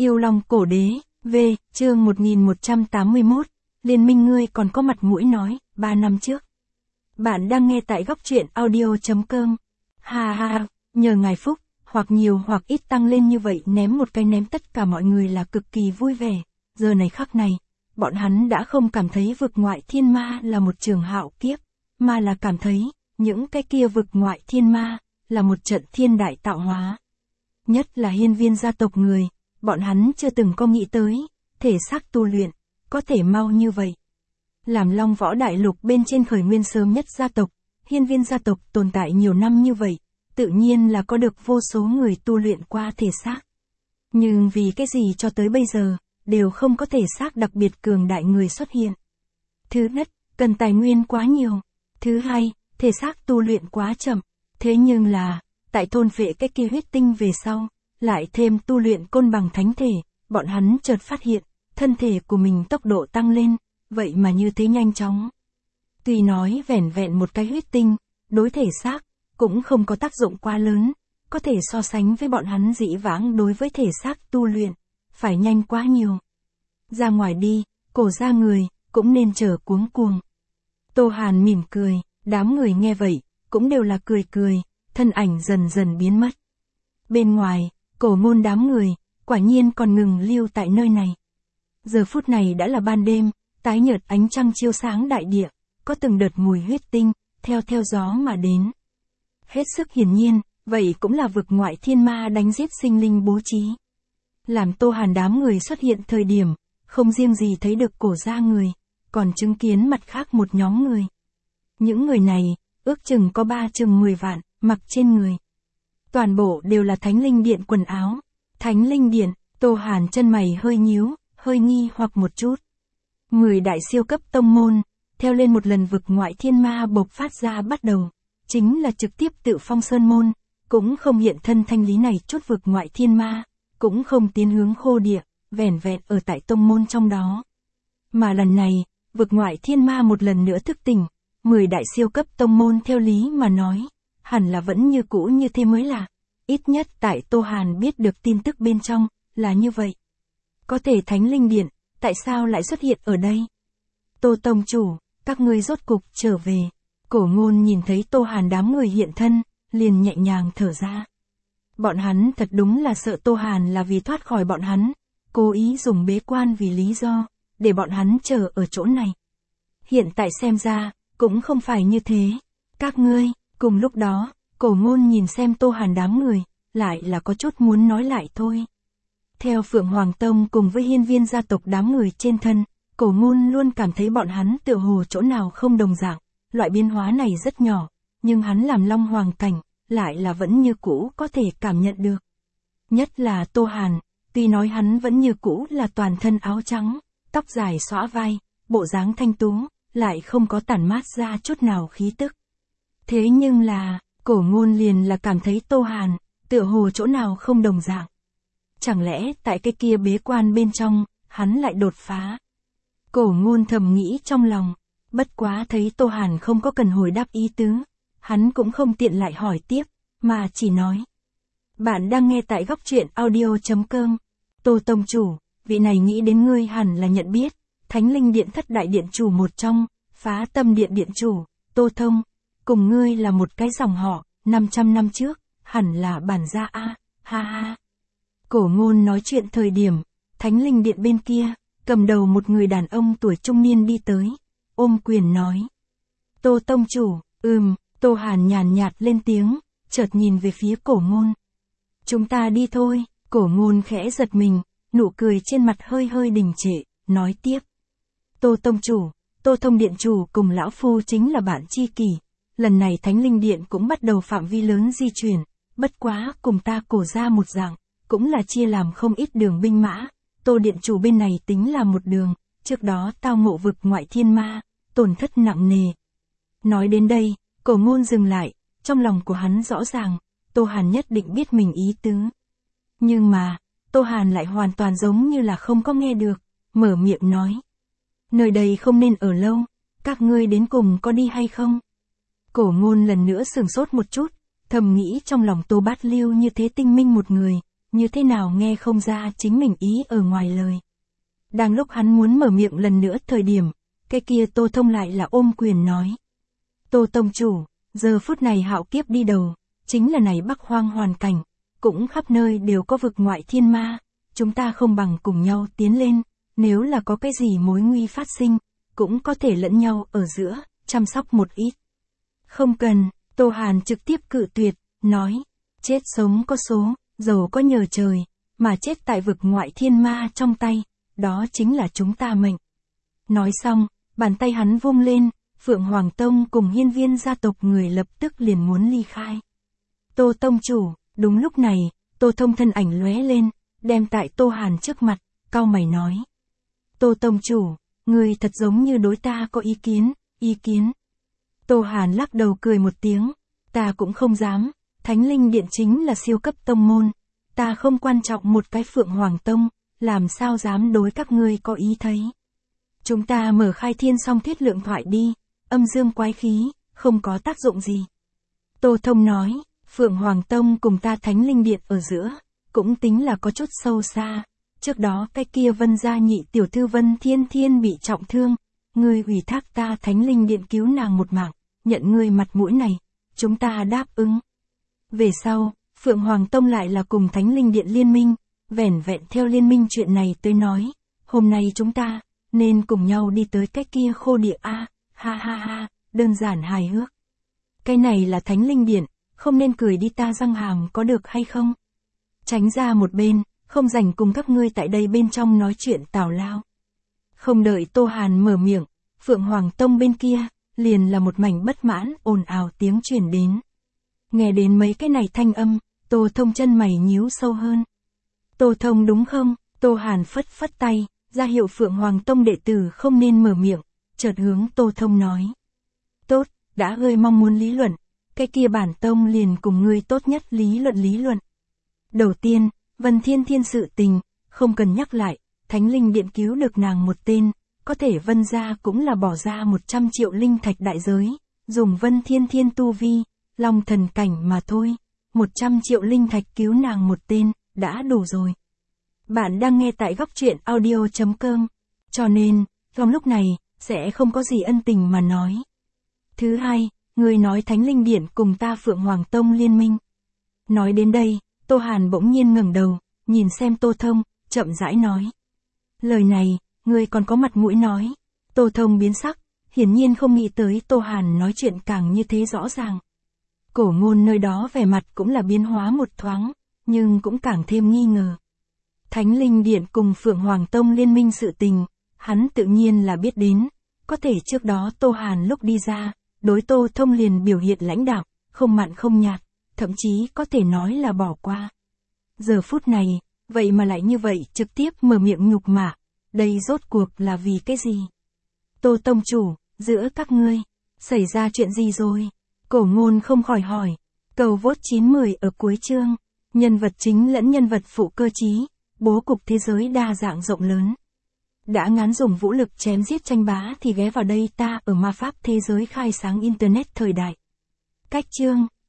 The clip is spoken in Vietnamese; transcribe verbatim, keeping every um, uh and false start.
Yêu Long Cổ Đế, V, chương một nghìn một trăm tám mươi mốt, Liên minh ngươi còn có mặt mũi nói, ba năm trước. Bạn đang nghe tại góc truyện audio.com. Ha ha, nhờ ngài phúc, hoặc nhiều hoặc ít tăng lên như vậy ném một cái ném tất cả mọi người là cực kỳ vui vẻ. Giờ này khắc này, bọn hắn đã không cảm thấy vực ngoại thiên ma là một trường hạo kiếp, mà là cảm thấy, những cái kia vực ngoại thiên ma, là một trận thiên đại tạo hóa. Nhất là hiên viên gia tộc người, bọn hắn chưa từng có nghĩ tới, thể xác tu luyện, có thể mau như vậy. Làm Long Võ Đại Lục bên trên khởi nguyên sớm nhất gia tộc, hiên viên gia tộc tồn tại nhiều năm như vậy, tự nhiên là có được vô số người tu luyện qua thể xác. Nhưng vì cái gì cho tới bây giờ, đều không có thể xác đặc biệt cường đại người xuất hiện. Thứ nhất, cần tài nguyên quá nhiều. Thứ hai, thể xác tu luyện quá chậm. Thế nhưng là, tại thôn phệ cái kia huyết tinh về sau, lại thêm tu luyện côn bằng thánh thể, bọn hắn chợt phát hiện, thân thể của mình tốc độ tăng lên, vậy mà như thế nhanh chóng. Tuy nói vẻn vẹn một cái huyết tinh, đối thể xác, cũng không có tác dụng quá lớn, có thể so sánh với bọn hắn dĩ vãng đối với thể xác tu luyện, phải nhanh quá nhiều. Ra ngoài đi, cổ ra người, cũng nên chờ cuống cuồng. Tô Hàn mỉm cười, đám người nghe vậy, cũng đều là cười cười, thân ảnh dần dần biến mất. Bên ngoài, cổ môn đám người, quả nhiên còn ngừng lưu tại nơi này. Giờ phút này đã là ban đêm, tái nhợt ánh trăng chiếu sáng đại địa, có từng đợt mùi huyết tinh, theo theo gió mà đến. Hết sức hiển nhiên, vậy cũng là vực ngoại thiên ma đánh giết sinh linh bố trí. Làm Tô Hàn đám người xuất hiện thời điểm, không riêng gì thấy được cổ ra người, còn chứng kiến mặt khác một nhóm người. Những người này, ước chừng có ba chừng mười vạn, mặc trên người. Toàn bộ đều là Thánh Linh Điện quần áo. Thánh Linh Điện, Tô Hàn chân mày hơi nhíu, hơi nghi hoặc một chút. Mười đại siêu cấp tông môn, theo lên một lần vực ngoại thiên ma bộc phát ra bắt đầu, chính là trực tiếp tự phong sơn môn, cũng không hiện thân thanh lý này chút vực ngoại thiên ma, cũng không tiến hướng khô địa, vẻn vẹn ở tại tông môn trong đó. Mà lần này, vực ngoại thiên ma một lần nữa thức tỉnh, mười đại siêu cấp tông môn theo lý mà nói, hẳn là vẫn như cũ như thế mới là. Ít nhất tại Tô Hàn biết được tin tức bên trong, là như vậy. Có thể Thánh Linh Điện, tại sao lại xuất hiện ở đây? Tô Tông Chủ, các ngươi rốt cục trở về. Cổ Ngôn nhìn thấy Tô Hàn đám người hiện thân, liền nhẹ nhàng thở ra. Bọn hắn thật đúng là sợ Tô Hàn là vì thoát khỏi bọn hắn, cố ý dùng bế quan vì lý do, để bọn hắn chờ ở chỗ này. Hiện tại xem ra, cũng không phải như thế. Các ngươi, cùng lúc đó, Cổ Ngôn nhìn xem Tô Hàn đám người, lại là có chút muốn nói lại thôi. Theo Phượng Hoàng Tông cùng với hiên viên gia tộc đám người trên thân, Cổ Ngôn luôn cảm thấy bọn hắn tựa hồ chỗ nào không đồng dạng, loại biến hóa này rất nhỏ, nhưng hắn làm Long Hoàng cảnh, lại là vẫn như cũ có thể cảm nhận được. Nhất là Tô Hàn, tuy nói hắn vẫn như cũ là toàn thân áo trắng, tóc dài xõa vai, bộ dáng thanh tú, lại không có tản mát ra chút nào khí tức. Thế nhưng là, Cổ Ngôn liền là cảm thấy Tô Hàn, tựa hồ chỗ nào không đồng dạng. Chẳng lẽ tại cái kia bế quan bên trong, hắn lại đột phá? Cổ Ngôn thầm nghĩ trong lòng, bất quá thấy Tô Hàn không có cần hồi đáp ý tứ, hắn cũng không tiện lại hỏi tiếp, mà chỉ nói. Bạn đang nghe tại góc truyện audio.com. Tô Tông Chủ, vị này nghĩ đến ngươi hẳn là nhận biết, Thánh Linh Điện thất đại điện chủ một trong, Phá Tâm Điện điện chủ, Tô Thông, cùng ngươi là một cái dòng họ, năm trăm năm trước, hẳn là bản gia a, ha ha. Cổ Ngôn nói chuyện thời điểm, Thánh Linh Điện bên kia, cầm đầu một người đàn ông tuổi trung niên đi tới, ôm quyền nói. Tô Tông Chủ, ừm, Tô Hàn nhàn nhạt lên tiếng, chợt nhìn về phía Cổ Ngôn. Chúng ta đi thôi, Cổ Ngôn khẽ giật mình, nụ cười trên mặt hơi hơi đình trệ, nói tiếp. Tô Tông Chủ, Tô Thông Điện Chủ cùng Lão Phu chính là bạn tri kỷ, lần này Thánh Linh Điện cũng bắt đầu phạm vi lớn di chuyển, bất quá cùng ta Cổ ra một dạng, cũng là chia làm không ít đường binh mã, Tô Điện Chủ bên này tính là một đường, trước đó tao ngộ vực ngoại thiên ma, tổn thất nặng nề. Nói đến đây, Cổ Ngôn dừng lại, trong lòng của hắn rõ ràng, Tô Hàn nhất định biết mình ý tứ. Nhưng mà, Tô Hàn lại hoàn toàn giống như là không có nghe được, mở miệng nói. Nơi đây không nên ở lâu, các ngươi đến cùng có đi hay không? Cổ Ngôn lần nữa sửng sốt một chút, thầm nghĩ trong lòng Tô Bát Lưu như thế tinh minh một người, như thế nào nghe không ra chính mình ý ở ngoài lời. Đang lúc hắn muốn mở miệng lần nữa thời điểm, cái kia Tô Thông lại là ôm quyền nói. Tô Tông chủ, giờ phút này hạo kiếp đi đầu, chính là này Bắc Hoang hoàn cảnh, cũng khắp nơi đều có vực ngoại thiên ma, chúng ta không bằng cùng nhau tiến lên, nếu là có cái gì mối nguy phát sinh, cũng có thể lẫn nhau ở giữa, chăm sóc một ít. Không cần, Tô Hàn trực tiếp cự tuyệt, nói, chết sống có số, giàu có nhờ trời, mà chết tại vực ngoại thiên ma trong tay, đó chính là chúng ta mệnh. Nói xong, bàn tay hắn vung lên, Phượng Hoàng Tông cùng hiên viên gia tộc người lập tức liền muốn ly khai. Tô Tông chủ, đúng lúc này, Tô Thông thân ảnh lóe lên, đem tại Tô Hàn trước mặt, cau mày nói. Tô Tông chủ, người thật giống như đối ta có ý kiến, ý kiến. Tô Hàn lắc đầu cười một tiếng, ta cũng không dám, Thánh Linh Điện chính là siêu cấp tông môn, ta không quan trọng một cái Phượng Hoàng Tông, làm sao dám đối các ngươi có ý thấy. Chúng ta mở khai thiên song thiết lượng thoại đi, âm dương quái khí, không có tác dụng gì. Tô Thông nói, Phượng Hoàng Tông cùng ta Thánh Linh Điện ở giữa, cũng tính là có chút sâu xa. Trước đó cái kia Vân gia nhị tiểu thư Vân Thiên Thiên bị trọng thương, ngươi ủy thác ta Thánh Linh Điện cứu nàng một mạng, nhận ngươi mặt mũi này, chúng ta đáp ứng. Về sau, Phượng Hoàng Tông lại là cùng Thánh Linh Điện liên minh, vẻn vẹn theo liên minh chuyện này tới nói, hôm nay chúng ta, nên cùng nhau đi tới cái kia khô địa a, ha ha ha, đơn giản hài hước. Cái này là Thánh Linh Điện, không nên cười đi ta răng hàm có được hay không? Tránh ra một bên, không rảnh cùng các ngươi tại đây bên trong nói chuyện tào lao. Không đợi Tô Hàn mở miệng, Phượng Hoàng Tông bên kia, liền là một mảnh bất mãn ồn ào tiếng truyền đến. Nghe đến mấy cái này thanh âm, Tô Thông chân mày nhíu sâu hơn. Tô Thông đúng không? Tô Hàn phất phất tay, ra hiệu Phượng Hoàng Tông đệ tử không nên mở miệng, chợt hướng Tô Thông nói. Tốt, đã ngươi mong muốn lý luận, cái kia bản tông liền cùng ngươi tốt nhất lý luận lý luận. Đầu tiên, Vân Thiên Thiên sự tình, không cần nhắc lại, Thánh Linh Điện cứu được nàng một tên, có thể Vân gia cũng là bỏ ra một trăm triệu linh thạch đại giới, dùng Vân Thiên Thiên tu vi, long thần cảnh mà thôi, một trăm triệu linh thạch cứu nàng một tên, đã đủ rồi. Bạn đang nghe tại góc truyện audio chấm com, cho nên, trong lúc này, sẽ không có gì ân tình mà nói. Thứ hai, người nói Thánh Linh Điện cùng ta Phượng Hoàng Tông liên minh. Nói đến đây, Tô Hàn bỗng nhiên ngẩng đầu, nhìn xem Tô Thông, chậm rãi nói. Lời này, ngươi còn có mặt mũi nói. Tô Thông biến sắc, hiển nhiên không nghĩ tới Tô Hàn nói chuyện càng như thế rõ ràng. Cổ Ngôn nơi đó vẻ mặt cũng là biến hóa một thoáng, nhưng cũng càng thêm nghi ngờ. Thánh Linh Điện cùng Phượng Hoàng Tông liên minh sự tình, hắn tự nhiên là biết đến, có thể trước đó Tô Hàn lúc đi ra, đối Tô Thông liền biểu hiện lãnh đạm, không mặn không nhạt, thậm chí có thể nói là bỏ qua. Giờ phút này, vậy mà lại như vậy trực tiếp mở miệng nhục mạ, đây rốt cuộc là vì cái gì? Tô Tông chủ, giữa các ngươi, xảy ra chuyện gì rồi? Cổ Ngôn không khỏi hỏi. Cầu vote chín mười ở cuối chương, nhân vật chính lẫn nhân vật phụ cơ trí, bố cục thế giới đa dạng rộng lớn. Đã ngán dùng vũ lực chém giết tranh bá thì ghé vào đây ta ở ma pháp thế giới khai sáng internet thời đại. Cách chương